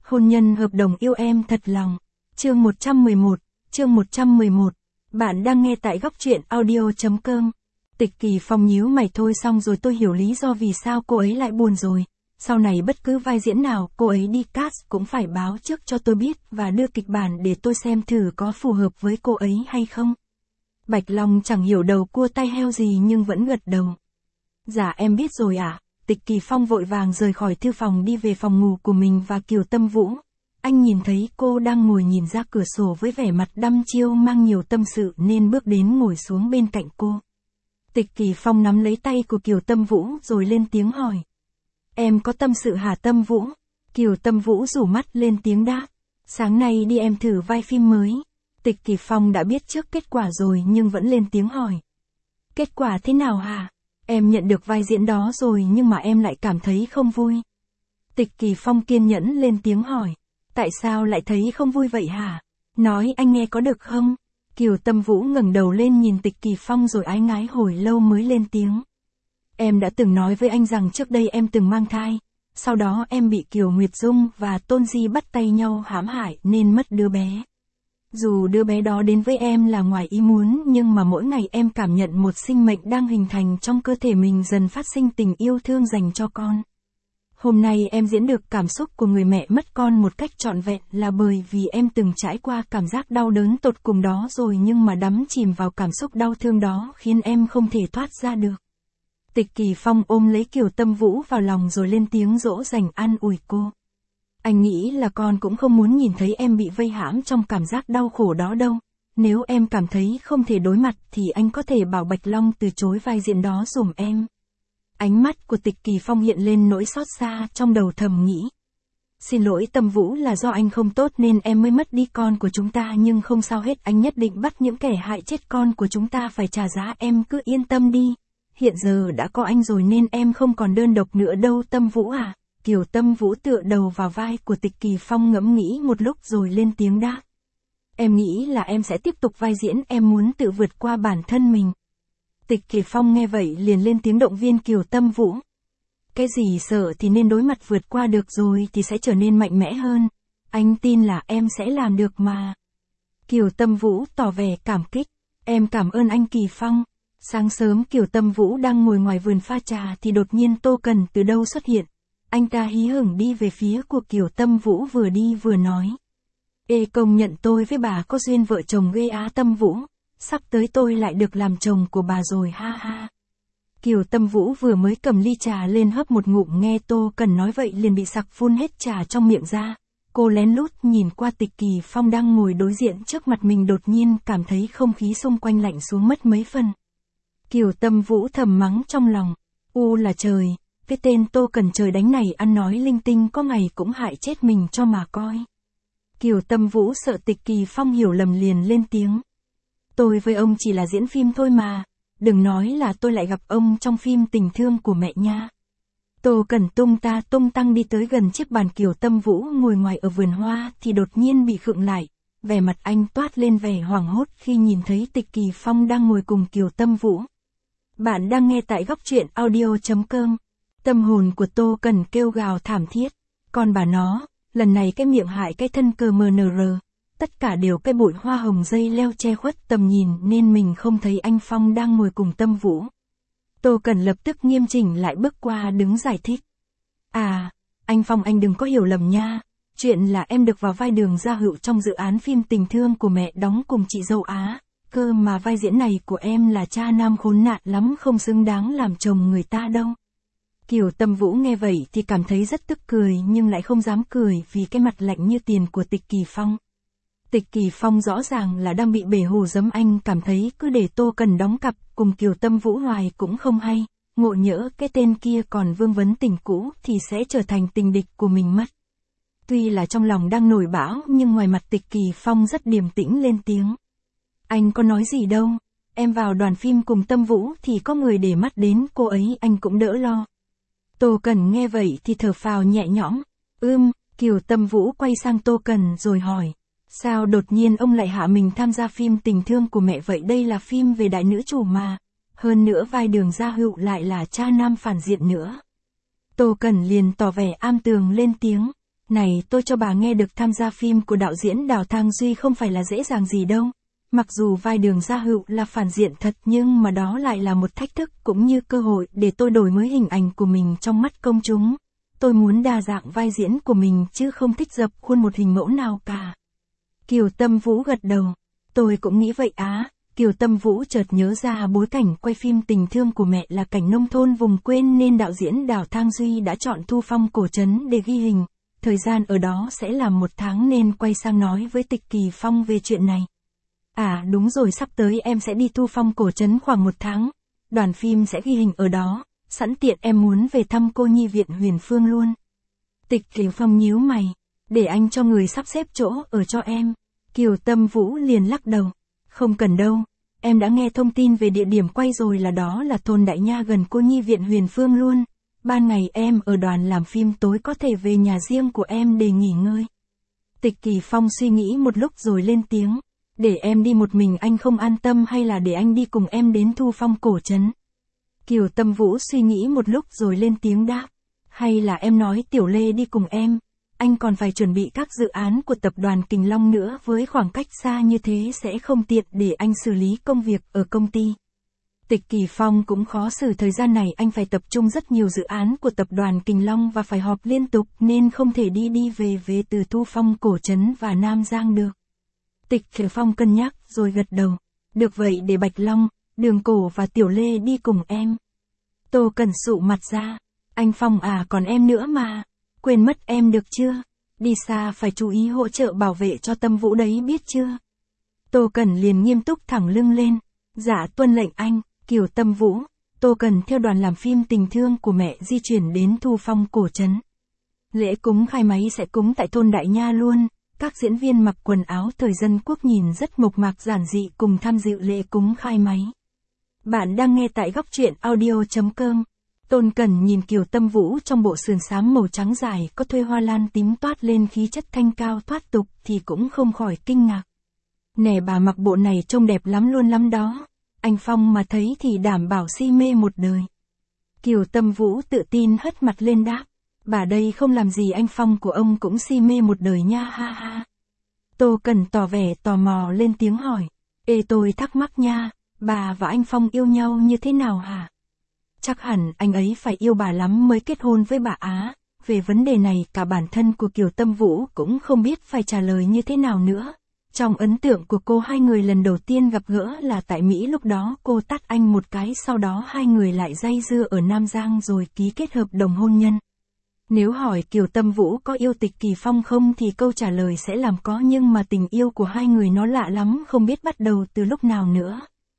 Hôn nhân hợp đồng yêu em thật lòng. Chương 111. Bạn đang nghe tại góc truyện audio.com. Tịch Kỳ Phong nhíu mày thôi xong rồi tôi hiểu lý do vì sao cô ấy lại buồn rồi. Sau này bất cứ vai diễn nào cô ấy đi cast cũng phải báo trước cho tôi biết và đưa kịch bản để tôi xem thử có phù hợp với cô ấy hay không. Bạch Long chẳng hiểu đầu cua tay heo gì nhưng vẫn gật đầu. Dạ em biết rồi ạ. Tịch Kỳ Phong vội vàng rời khỏi thư phòng đi về phòng ngủ của mình và Kiều Tâm Vũ. Anh nhìn thấy cô đang ngồi nhìn ra cửa sổ với vẻ mặt đăm chiêu mang nhiều tâm sự nên bước đến ngồi xuống bên cạnh cô. Tịch Kỳ Phong nắm lấy tay của Kiều Tâm Vũ rồi lên tiếng hỏi. Em có tâm sự hả Tâm Vũ? Kiều Tâm Vũ rủ mắt lên tiếng đáp. Sáng nay đi em thử vai phim mới. Tịch Kỳ Phong đã biết trước kết quả rồi nhưng vẫn lên tiếng hỏi. Kết quả thế nào hả? Em nhận được vai diễn đó rồi nhưng mà em lại cảm thấy không vui. Tịch Kỳ Phong kiên nhẫn lên tiếng hỏi. Tại sao lại thấy không vui vậy hả? Nói anh nghe có được không? Kiều Tâm Vũ ngẩng đầu lên nhìn Tịch Kỳ Phong rồi ái ngái hồi lâu mới lên tiếng. Em đã từng nói với anh rằng trước đây em từng mang thai. Sau đó em bị Kiều Nguyệt Dung và Tôn Di bắt tay nhau hãm hại nên mất đứa bé. Dù đứa bé đó đến với em là ngoài ý muốn nhưng mà mỗi ngày em cảm nhận một sinh mệnh đang hình thành trong cơ thể mình dần phát sinh tình yêu thương dành cho con. Hôm nay em diễn được cảm xúc của người mẹ mất con một cách trọn vẹn là bởi vì em từng trải qua cảm giác đau đớn tột cùng đó rồi nhưng mà đắm chìm vào cảm xúc đau thương đó khiến em không thể thoát ra được. Tịch Kỳ Phong ôm lấy Kiều Tâm Vũ vào lòng rồi lên tiếng dỗ dành an ủi cô. Anh nghĩ là con cũng không muốn nhìn thấy em bị vây hãm trong cảm giác đau khổ đó đâu. Nếu em cảm thấy không thể đối mặt thì anh có thể bảo Bạch Long từ chối vai diễn đó giùm em. Ánh mắt của Tịch Kỳ Phong hiện lên nỗi xót xa trong đầu thầm nghĩ. Xin lỗi Tâm Vũ là do anh không tốt nên em mới mất đi con của chúng ta nhưng không sao hết, anh nhất định bắt những kẻ hại chết con của chúng ta phải trả giá, em cứ yên tâm đi. Hiện giờ đã có anh rồi nên em không còn đơn độc nữa đâu Tâm Vũ à. Kiều Tâm Vũ tựa đầu vào vai của Tịch Kỳ Phong ngẫm nghĩ một lúc rồi lên tiếng đáp. Em nghĩ là em sẽ tiếp tục vai diễn, em muốn tự vượt qua bản thân mình. Tịch Kỳ Phong nghe vậy liền lên tiếng động viên Kiều Tâm Vũ. Cái gì sợ thì nên đối mặt, vượt qua được rồi thì sẽ trở nên mạnh mẽ hơn. Anh tin là em sẽ làm được mà. Kiều Tâm Vũ tỏ vẻ cảm kích. Em cảm ơn anh Kỳ Phong. Sáng sớm Kiều Tâm Vũ đang ngồi ngoài vườn pha trà thì đột nhiên Tô Cần từ đâu xuất hiện. Anh ta hí hửng đi về phía của Kiều Tâm Vũ vừa đi vừa nói. Ê công nhận tôi với bà có duyên vợ chồng ghê á Tâm Vũ. Sắp tới tôi lại được làm chồng của bà rồi ha ha. Kiều Tâm Vũ vừa mới cầm ly trà lên hớp một ngụm nghe Tô Cần nói vậy liền bị sặc phun hết trà trong miệng ra. Cô lén lút nhìn qua Tịch Kỳ Phong đang ngồi đối diện trước mặt mình, đột nhiên cảm thấy không khí xung quanh lạnh xuống mất mấy phần. Kiều Tâm Vũ thầm mắng trong lòng. U là trời, cái tên Tô Cần trời đánh này ăn nói linh tinh có ngày cũng hại chết mình cho mà coi. Kiều Tâm Vũ sợ Tịch Kỳ Phong hiểu lầm liền lên tiếng. Tôi với ông chỉ là diễn phim thôi mà, đừng nói là tôi lại gặp ông trong phim Tình Thương của Mẹ nha. Tô Cần tung ta tung tăng đi tới gần chiếc bàn Kiều Tâm Vũ ngồi ngoài ở vườn hoa thì đột nhiên bị khựng lại, vẻ mặt anh toát lên vẻ hoảng hốt khi nhìn thấy Tịch Kỳ Phong đang ngồi cùng Kiều Tâm Vũ. Bạn đang nghe tại góc truyện audio.com. Tâm hồn của Tô Cần kêu gào thảm thiết. Con bà nó, lần này cái miệng hại cái thân cờ MNR. Tất cả đều cái bụi hoa hồng dây leo che khuất tầm nhìn nên mình không thấy anh Phong đang ngồi cùng Tâm Vũ. Tô Cần lập tức nghiêm chỉnh lại bước qua đứng giải thích. À, anh Phong anh đừng có hiểu lầm nha. Chuyện là em được vào vai Đường Gia Hựu trong dự án phim Tình Thương của Mẹ đóng cùng chị dâu Á. Cơ mà vai diễn này của em là cha nam khốn nạn lắm, không xứng đáng làm chồng người ta đâu. Kiều Tâm Vũ nghe vậy thì cảm thấy rất tức cười nhưng lại không dám cười vì cái mặt lạnh như tiền của Tịch Kỳ Phong. Tịch Kỳ Phong rõ ràng là đang bị bể hồ giấm, anh cảm thấy cứ để Tô Cần đóng cặp cùng Kiều Tâm Vũ hoài cũng không hay, ngộ nhỡ cái tên kia còn vương vấn tình cũ thì sẽ trở thành tình địch của mình mất. Tuy là trong lòng đang nổi bão nhưng ngoài mặt Tịch Kỳ Phong rất điềm tĩnh lên tiếng. Anh có nói gì đâu, em vào đoàn phim cùng Tâm Vũ thì có người để mắt đến cô ấy anh cũng đỡ lo. Tô Cần nghe vậy thì thở phào nhẹ nhõm. Kiều Tâm Vũ quay sang Tô Cần rồi hỏi. Sao đột nhiên ông lại hạ mình tham gia phim Tình Thương của Mẹ vậy? Đây là phim về đại nữ chủ mà. Hơn nữa vai Đường Gia Hựu lại là cha nam phản diện nữa. Tô Cần liền tỏ vẻ am tường lên tiếng. Này tôi cho bà nghe được tham gia phim của đạo diễn Đào Thang Duy không phải là dễ dàng gì đâu. Mặc dù vai Đường Gia Hữu là phản diện thật nhưng mà đó lại là một thách thức cũng như cơ hội để tôi đổi mới hình ảnh của mình trong mắt công chúng. Tôi muốn đa dạng vai diễn của mình chứ không thích dập khuôn một hình mẫu nào cả. Kiều Tâm Vũ gật đầu. Tôi cũng nghĩ vậy á. Kiều Tâm Vũ chợt nhớ ra bối cảnh quay phim Tình Thương của Mẹ là cảnh nông thôn vùng quê nên đạo diễn Đào Thang Duy đã chọn Thu Phong Cổ Trấn để ghi hình. Thời gian ở đó sẽ là 1 tháng nên quay sang nói với Tịch Kỳ Phong về chuyện này. À đúng rồi, sắp tới em sẽ đi Thu Phong Cổ Trấn khoảng 1 tháng. Đoàn phim sẽ ghi hình ở đó. Sẵn tiện em muốn về thăm cô nhi viện Huyền Phương luôn. Tịch Kỳ Phong nhíu mày. Để anh cho người sắp xếp chỗ ở cho em. Kiều Tâm Vũ liền lắc đầu. Không cần đâu. Em đã nghe thông tin về địa điểm quay rồi, là đó là thôn Đại Nha gần cô nhi viện Huyền Phương luôn. Ban ngày em ở đoàn làm phim, tối có thể về nhà riêng của em để nghỉ ngơi. Tịch Kỳ Phong suy nghĩ một lúc rồi lên tiếng. Để em đi một mình anh không an tâm hay là để anh đi cùng em đến Thu Phong Cổ Trấn? Kiều Tâm Vũ suy nghĩ một lúc rồi lên tiếng đáp. Hay là em nói Tiểu Lê đi cùng em? Anh còn phải chuẩn bị các dự án của tập đoàn Kình Long nữa, với khoảng cách xa như thế sẽ không tiện để anh xử lý công việc ở công ty. Tịch Kỳ Phong cũng khó xử, thời gian này anh phải tập trung rất nhiều dự án của tập đoàn Kình Long và phải họp liên tục nên không thể đi về từ Thu Phong Cổ Trấn và Nam Giang được. Tịch Kỳ Phong cân nhắc rồi gật đầu. Được vậy, để Bạch Long, Đường Cổ và Tiểu Lê đi cùng em. Tô Cẩn sụ mặt ra. Anh Phong à, còn em nữa mà. Quên mất em được chưa? Đi xa phải chú ý hỗ trợ bảo vệ cho Tâm Vũ đấy, biết chưa? Tô Cẩn liền nghiêm túc thẳng lưng lên. Dạ tuân lệnh anh. Kiều Tâm Vũ, Tô Cẩn theo đoàn làm phim Tình Thương của Mẹ di chuyển đến Thu Phong Cổ Trấn. Lễ cúng khai máy sẽ cúng tại thôn Đại Nha luôn. Các diễn viên mặc quần áo thời dân quốc nhìn rất mộc mạc giản dị cùng tham dự lễ cúng khai máy. Bạn đang nghe tại góc truyện audio.com. Tôn Cẩn nhìn Kiều Tâm Vũ trong bộ sườn xám màu trắng dài có thuê hoa lan tím toát lên khí chất thanh cao thoát tục thì cũng không khỏi kinh ngạc. Nè, bà mặc bộ này trông đẹp lắm luôn lắm đó. Anh Phong mà thấy thì đảm bảo si mê một đời. Kiều Tâm Vũ tự tin hất mặt lên đáp. Bà đây không làm gì anh Phong của ông cũng si mê một đời nha, ha ha. Tô Cẩn tỏ vẻ tò mò lên tiếng hỏi. Ê, tôi thắc mắc nha, bà và anh Phong yêu nhau như thế nào hả? Chắc hẳn anh ấy phải yêu bà lắm mới kết hôn với bà á. Về vấn đề này cả bản thân của Kiều Tâm Vũ cũng không biết phải trả lời như thế nào nữa. Trong ấn tượng của cô, hai người lần đầu tiên gặp gỡ là tại Mỹ, lúc đó cô tát anh một cái, sau đó hai người lại dây dưa ở Nam Giang rồi ký kết hợp đồng hôn nhân. Nếu hỏi Kiều Tâm Vũ có yêu Tịch Kỳ Phong không thì câu trả lời sẽ làm có, nhưng mà tình yêu của hai người nó lạ lắm, không biết bắt đầu từ lúc nào nữa.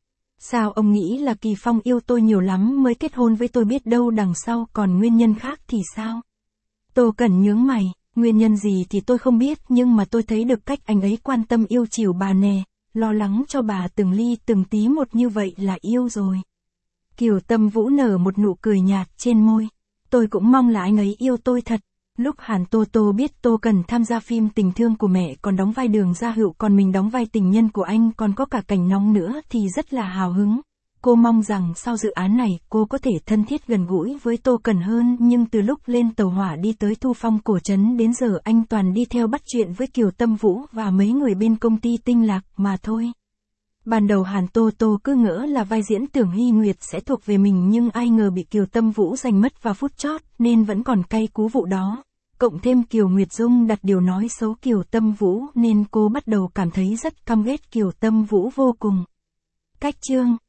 Sao ông nghĩ là Kỳ Phong yêu tôi nhiều lắm mới kết hôn với tôi, biết đâu đằng sau còn nguyên nhân khác thì sao? Tô Cẩn nhướng mày. Nguyên nhân gì thì tôi không biết, nhưng mà tôi thấy được cách anh ấy quan tâm yêu chiều bà nè, lo lắng cho bà từng ly từng tí một như vậy là yêu rồi. Kiều Tâm Vũ nở một nụ cười nhạt trên môi. Tôi cũng mong là anh ấy yêu tôi thật. Lúc Hàn Tô Tô biết Tô Cẩn tham gia phim Tình Thương của Mẹ còn đóng vai Đường Gia Hữu, còn mình đóng vai tình nhân của anh, còn có cả cảnh nóng nữa thì rất là hào hứng. Cô mong rằng sau dự án này cô có thể thân thiết gần gũi với Tô Cẩn hơn, nhưng từ lúc lên tàu hỏa đi tới Thu Phong Cổ Trấn đến giờ anh toàn đi theo bắt chuyện với Kiều Tâm Vũ và mấy người bên công ty Tinh Lạc mà thôi. Ban đầu Hàn Tô Tô cứ ngỡ là vai diễn Tưởng Hy Nguyệt sẽ thuộc về mình, nhưng ai ngờ bị Kiều Tâm Vũ giành mất vào phút chót nên vẫn còn cay cú vụ đó. Cộng thêm Kiều Nguyệt Dung đặt điều nói xấu Kiều Tâm Vũ nên cô bắt đầu cảm thấy rất căm ghét Kiều Tâm Vũ vô cùng. Cách chương